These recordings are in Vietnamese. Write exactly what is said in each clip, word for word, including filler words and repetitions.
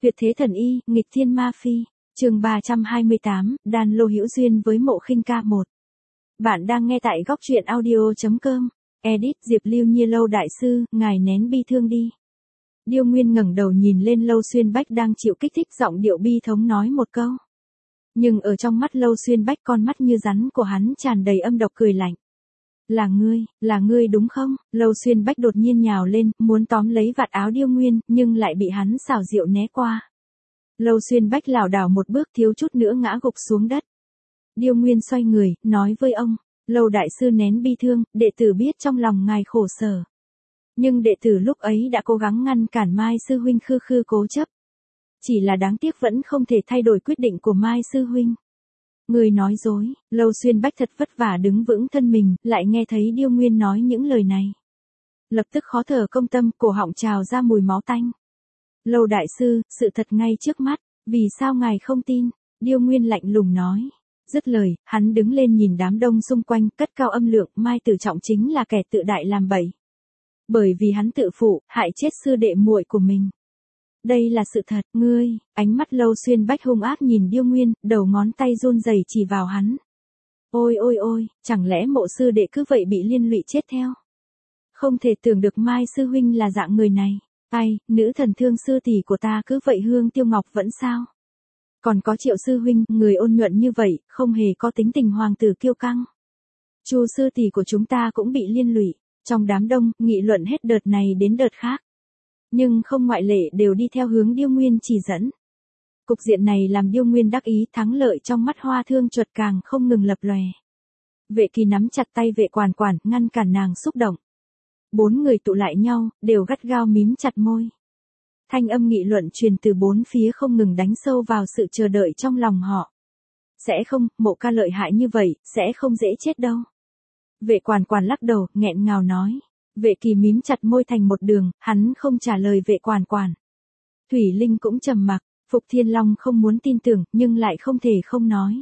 Tuyệt thế thần y, nghịch thiên ma phi. Chương ba trăm hai mươi tám, Đan Lô hữu duyên với Mộ Khinh Ca một. Bạn đang nghe tại góc truyện audio chấm com. Edit Diệp Lưu Nhiên. Lâu đại sư, ngài nén bi thương đi. Điêu Nguyên ngẩng đầu nhìn lên Lâu Xuyên Bách đang chịu kích thích, giọng điệu bi thống nói một câu. Nhưng ở trong mắt Lâu Xuyên Bách, con mắt như rắn của hắn tràn đầy âm độc cười lạnh. Là ngươi, là ngươi đúng không? Lâu Xuyên Bách đột nhiên nhào lên, muốn tóm lấy vạt áo Điêu Nguyên, nhưng lại bị hắn xảo diệu né qua. Lâu Xuyên Bách lảo đảo một bước, thiếu chút nữa ngã gục xuống đất. Điêu Nguyên xoay người, nói với ông, Lâu đại sư nén bi thương, đệ tử biết trong lòng ngài khổ sở. Nhưng đệ tử lúc ấy đã cố gắng ngăn cản Mai sư huynh khư khư cố chấp. Chỉ là đáng tiếc vẫn không thể thay đổi quyết định của Mai sư huynh. Người nói dối. Lâu Xuyên Bách thật vất vả đứng vững thân mình, lại nghe thấy Điêu Nguyên nói những lời này. Lập tức khó thở công tâm, cổ họng trào ra mùi máu tanh. Lâu đại sư, sự thật ngay trước mắt, vì sao ngài không tin? Điêu Nguyên lạnh lùng nói. Dứt lời, hắn đứng lên nhìn đám đông xung quanh, cất cao âm lượng, Mai Tử Trọng chính là kẻ tự đại làm bậy. Bởi vì hắn tự phụ, hại chết sư đệ muội của mình. Đây là sự thật, ngươi. Ánh mắt Lâu Xuyên Bách hung ác nhìn Điêu Nguyên, đầu ngón tay run rẩy chỉ vào hắn. Ôi ôi ôi, chẳng lẽ Mộ sư đệ cứ vậy bị liên lụy chết theo? Không thể tưởng được Mai sư huynh là dạng người này. Ai, nữ thần Thương sư tỷ của ta cứ vậy hương tiêu ngọc vẫn sao? Còn có Triệu sư huynh, người ôn nhuận như vậy, không hề có tính tình hoàng tử kiêu căng. Chu sư tỷ của chúng ta cũng bị liên lụy. Trong đám đông, nghị luận hết đợt này đến đợt khác. Nhưng không ngoại lệ đều đi theo hướng Điêu Nguyên chỉ dẫn. Cục diện này làm Điêu Nguyên đắc ý, thắng lợi trong mắt Hoa Thương Chuột càng không ngừng lập lòe. Vệ Kỳ nắm chặt tay Vệ Quản Quản, ngăn cản nàng xúc động. Bốn người tụ lại nhau, đều gắt gao mím chặt môi. Thanh âm nghị luận truyền từ bốn phía không ngừng đánh sâu vào sự chờ đợi trong lòng họ. Sẽ không, Mộ ca lợi hại như vậy, sẽ không dễ chết đâu. Vệ Quản Quản lắc đầu, nghẹn ngào nói. Vệ Kỳ mím chặt môi thành một đường, hắn không trả lời Vệ Quản Quản. Thủy Linh cũng trầm mặc, Phục Thiên Long không muốn tin tưởng, nhưng lại không thể không nói.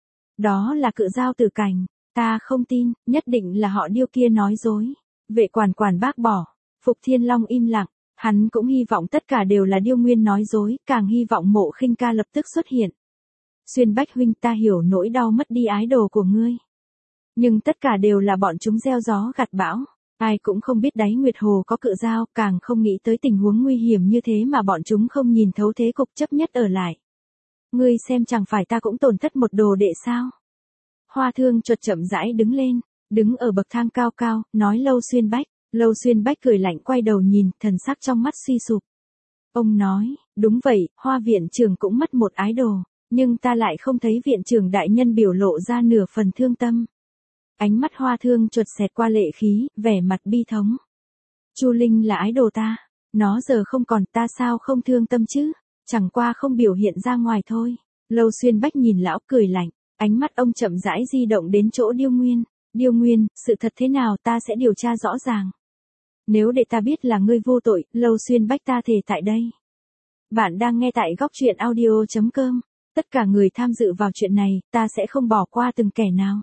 Đó là Cự Giao Tử Cảnh, ta không tin, nhất định là họ Điêu kia nói dối. Vệ Quản Quản bác bỏ, Phục Thiên Long im lặng, hắn cũng hy vọng tất cả đều là Điêu Nguyên nói dối, càng hy vọng Mộ Khinh Ca lập tức xuất hiện. Xuyên Bách huynh, ta hiểu nỗi đau mất đi ái đồ của ngươi. Nhưng tất cả đều là bọn chúng gieo gió gặt bão. Ai cũng không biết đáy Nguyệt Hồ có Cự Giao, càng không nghĩ tới tình huống nguy hiểm như thế mà bọn chúng không nhìn thấu thế cục, chấp nhất ở lại. Ngươi xem, chẳng phải ta cũng tổn thất một đồ đệ sao? Hoa Thương Chuột chậm rãi đứng lên, đứng ở bậc thang cao cao, nói Lâu Xuyên Bách. Lâu Xuyên Bách cười lạnh quay đầu nhìn, thần sắc trong mắt suy sụp. Ông nói, đúng vậy, Hoa viện trưởng cũng mất một ái đồ, nhưng ta lại không thấy viện trưởng đại nhân biểu lộ ra nửa phần thương tâm. Ánh mắt Hoa Thương Chuột xẹt qua lệ khí, vẻ mặt bi thống. Chu Linh là ái đồ ta, nó giờ không còn, ta sao không thương tâm chứ, chẳng qua không biểu hiện ra ngoài thôi. Lâu Xuyên Bách nhìn lão cười lạnh, ánh mắt ông chậm rãi di động đến chỗ Điêu Nguyên. Điêu Nguyên, sự thật thế nào ta sẽ điều tra rõ ràng. Nếu để ta biết là ngươi vô tội, Lâu Xuyên Bách ta thề tại đây. Bạn đang nghe tại góc truyện audio chấm com. Tất cả người tham dự vào chuyện này, ta sẽ không bỏ qua từng kẻ nào.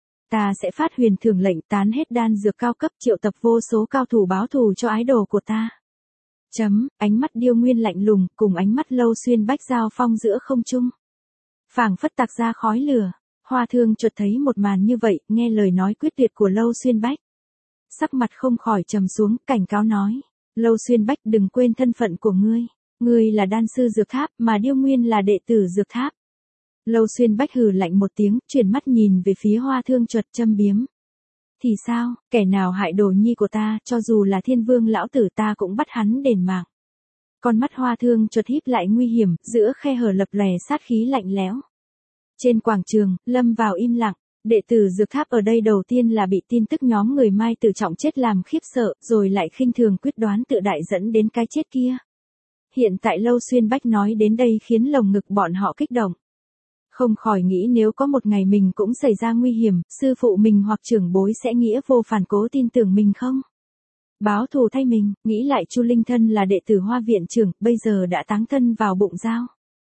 Ta sẽ phát huyền thưởng lệnh tán hết đan dược cao cấp, triệu tập vô số cao thủ báo thù cho ái đồ của ta. Chấm, ánh mắt Điêu Nguyên lạnh lùng, cùng ánh mắt Lâu Xuyên Bách giao phong giữa không trung. Phảng phất tạc ra khói lửa. Hoa Thương Chuột thấy một màn như vậy, nghe lời nói quyết liệt của Lâu Xuyên Bách. Sắc mặt không khỏi trầm xuống, cảnh cáo nói. Lâu Xuyên Bách, đừng quên thân phận của ngươi. Ngươi là đan sư Dược Tháp, mà Điêu Nguyên là đệ tử Dược Tháp. Lâu Xuyên Bách hừ lạnh một tiếng, chuyển mắt nhìn về phía Hoa Thương Chuột châm biếm. Thì sao, kẻ nào hại đồ nhi của ta, cho dù là Thiên Vương lão tử ta cũng bắt hắn đền mạng. Con mắt Hoa Thương Chuột híp lại nguy hiểm, giữa khe hở lập lòe sát khí lạnh lẽo. Trên quảng trường, lâm vào im lặng, đệ tử Dược Tháp ở đây đầu tiên là bị tin tức nhóm người Mai Tử Trọng chết làm khiếp sợ, rồi lại khinh thường quyết đoán tự đại dẫn đến cái chết kia. Hiện tại Lâu Xuyên Bách nói đến đây khiến lồng ngực bọn họ kích động. Không khỏi nghĩ nếu có một ngày mình cũng xảy ra nguy hiểm, sư phụ mình hoặc trưởng bối sẽ nghĩa vô phản cố tin tưởng mình không? Báo thù thay mình, nghĩ lại Chu Linh thân là đệ tử Hoa viện trưởng, bây giờ đã táng thân vào bụng dao.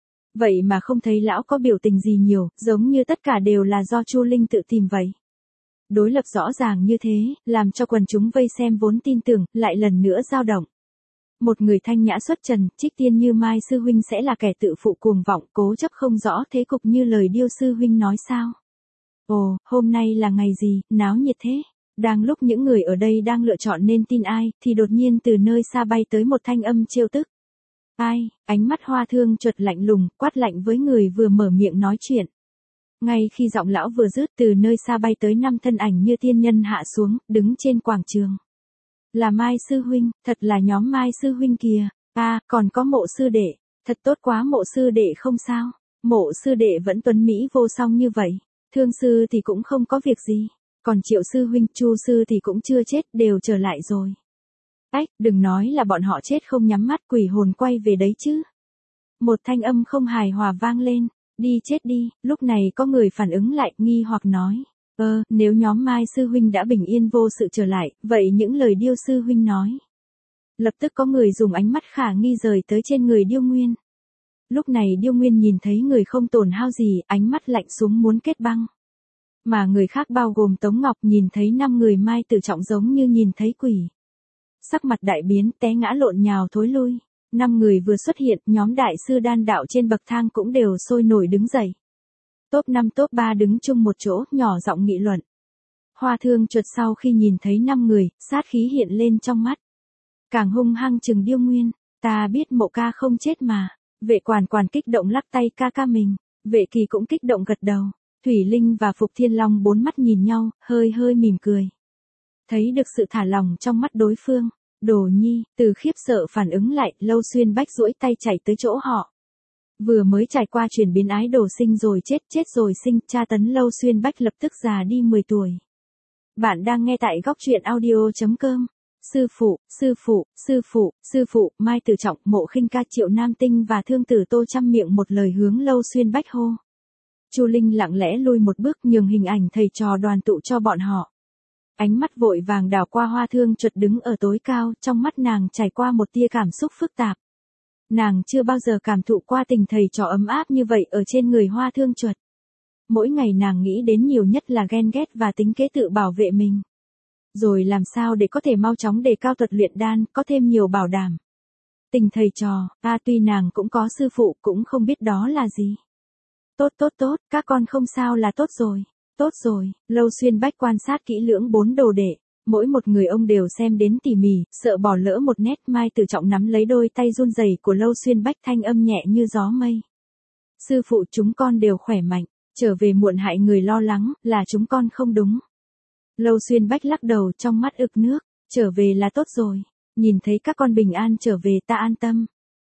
Vậy mà không thấy lão có biểu tình gì nhiều, giống như tất cả đều là do Chu Linh tự tìm vậy. Đối lập rõ ràng như thế, làm cho quần chúng vây xem vốn tin tưởng, lại lần nữa dao động. Một người thanh nhã xuất trần, Trích Tiên Như Mai sư huynh sẽ là kẻ tự phụ cuồng vọng, cố chấp không rõ thế cục như lời Điêu sư huynh nói sao? Ồ, hôm nay là ngày gì, náo nhiệt thế? Đang lúc những người ở đây đang lựa chọn nên tin ai, thì đột nhiên từ nơi xa bay tới một thanh âm trêu tức. Ai? Ánh mắt Hoa Thương chợt lạnh lùng, quát lạnh với người vừa mở miệng nói chuyện. Ngay khi giọng lão vừa dứt, từ nơi xa bay tới năm thân ảnh như tiên nhân hạ xuống, đứng trên quảng trường. Là Mai sư huynh, thật là nhóm Mai sư huynh kìa. À, còn có Mộ sư đệ, thật tốt quá, Mộ sư đệ không sao. Mộ sư đệ vẫn tuấn mỹ vô song như vậy. Thương sư thì cũng không có việc gì. Còn Triệu sư huynh, Chu sư thì cũng chưa chết, đều trở lại rồi. Ách, đừng nói là bọn họ chết không nhắm mắt, quỷ hồn quay về đấy chứ. Một thanh âm không hài hòa vang lên. Đi chết đi. Lúc này có người phản ứng lại, nghi hoặc nói. Ơ, nếu nhóm Mai sư huynh đã bình yên vô sự trở lại, vậy những lời Điêu sư huynh nói. Lập tức có người dùng ánh mắt khả nghi rời tới trên người Điêu Nguyên. Lúc này Điêu Nguyên nhìn thấy người không tổn hao gì, ánh mắt lạnh xuống muốn kết băng. Mà người khác bao gồm Tống Ngọc nhìn thấy năm người Mai Tử Trọng giống như nhìn thấy quỷ. Sắc mặt đại biến, té ngã lộn nhào thối lui. Năm người vừa xuất hiện, nhóm đại sư đan đạo trên bậc thang cũng đều sôi nổi đứng dậy. Top năm top ba đứng chung một chỗ, nhỏ giọng nghị luận. Hoa Thương chợt sau khi nhìn thấy năm người, sát khí hiện lên trong mắt. Càng hung hăng chừng Điêu Nguyên, ta biết Mộ ca không chết mà. Vệ Quản Quản kích động lắc tay ca ca mình, Vệ Kỳ cũng kích động gật đầu. Thủy Linh và Phục Thiên Long bốn mắt nhìn nhau, hơi hơi mỉm cười. Thấy được sự thả lòng trong mắt đối phương, Đồ Nhi, từ khiếp sợ phản ứng lại, Lâu Xuyên Bách duỗi tay chạy tới chỗ họ. Vừa mới trải qua chuyển biến ái đồ sinh rồi chết, chết rồi sinh, tra tấn Lâu Xuyên Bách lập tức già đi mười tuổi. Bạn đang nghe tại góc truyện audio chấm com. Sư phụ, sư phụ, sư phụ, sư phụ, Mai Tử Trọng, Mộ Khinh Ca, Triệu Nam Tinh và Thương Tử Tô trăm miệng một lời hướng Lâu Xuyên Bách hô. Chu Linh lặng lẽ lui một bước nhường hình ảnh thầy trò đoàn tụ cho bọn họ. Ánh mắt vội vàng đảo qua Hoa Thương chợt đứng ở tối cao, trong mắt nàng trải qua một tia cảm xúc phức tạp. Nàng chưa bao giờ cảm thụ qua tình thầy trò ấm áp như vậy ở trên người Hoa Thương chuột. Mỗi ngày nàng nghĩ đến nhiều nhất là ghen ghét và tính kế tự bảo vệ mình. Rồi làm sao để có thể mau chóng đề cao thuật luyện đan, có thêm nhiều bảo đảm. Tình thầy trò, ta tuy nàng cũng có sư phụ cũng không biết đó là gì. Tốt tốt tốt, các con không sao là tốt rồi. Tốt rồi, Lâu Xuyên Bách quan sát kỹ lưỡng bốn đồ đệ. Mỗi một người ông đều xem đến tỉ mỉ, sợ bỏ lỡ một nét. Mai Tử Trọng nắm lấy đôi tay run rẩy của Lâu Xuyên Bách, thanh âm nhẹ như gió mây. Sư phụ, chúng con đều khỏe mạnh, trở về muộn hại người lo lắng, là chúng con không đúng. Lâu Xuyên Bách lắc đầu, trong mắt ực nước, trở về là tốt rồi, nhìn thấy các con bình an trở về ta an tâm.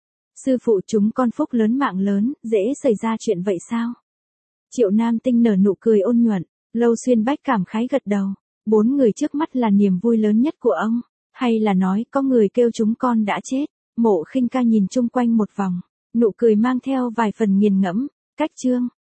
Sư phụ, chúng con phúc lớn mạng lớn, dễ xảy ra chuyện vậy sao? Triệu Nam Tinh nở nụ cười ôn nhuận, Lâu Xuyên Bách cảm khái gật đầu. Bốn người trước mắt là niềm vui lớn nhất của ông, hay là nói có người kêu chúng con đã chết? Mộ Khinh Ca nhìn chung quanh một vòng, nụ cười mang theo vài phần nghiền ngẫm. Cách chương